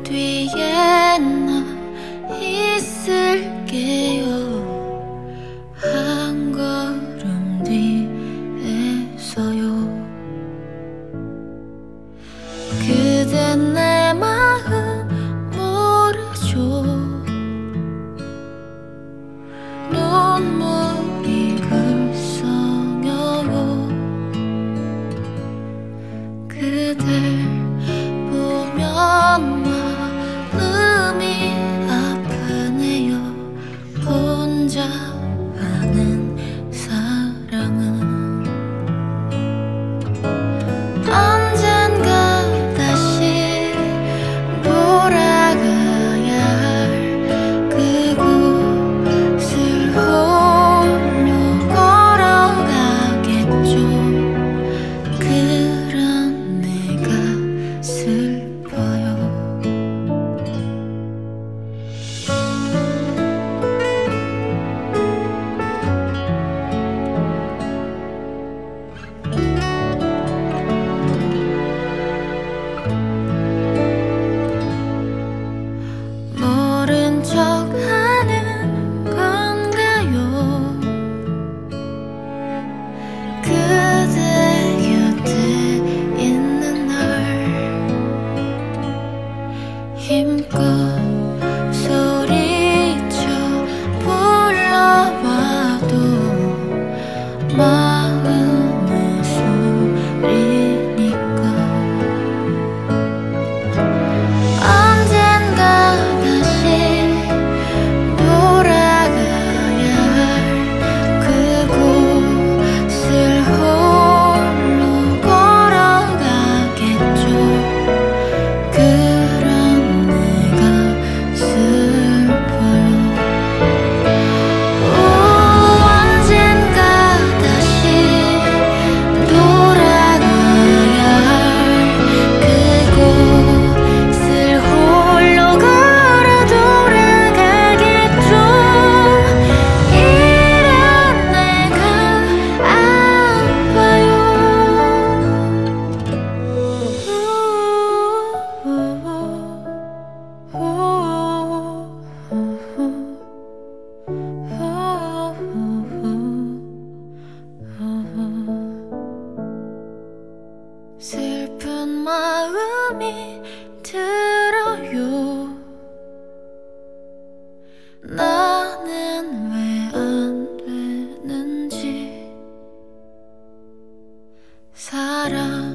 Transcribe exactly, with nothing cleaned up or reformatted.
뒤에 나 있을게요. 한 걸음 뒤에서요. 그댄 내 마음 모르죠. 눈물이 글썽여요. 그댈 보면 마음이 아프네요. 혼자 하는 사랑은 언젠가 다시 돌아가야 할 그곳을 홀로 걸어가겠죠. 그런 내가 슬퍼요. 모른 척 하는 건가요? 그대 곁에 있는 날 힘껏 소리쳐 불러봐도 마음의 소리니까. 언젠가 다시 돌아가야 할 그곳을 홀로 걸어가겠죠. 그런 내가 슬퍼요. 오, 언젠가 다시 돌아가야 할 그곳을 홀로 걸어 돌아가겠죠. 이런 내가 아파요. 슬픈 마음이 들어요. 나는 왜 안 되는지. 사랑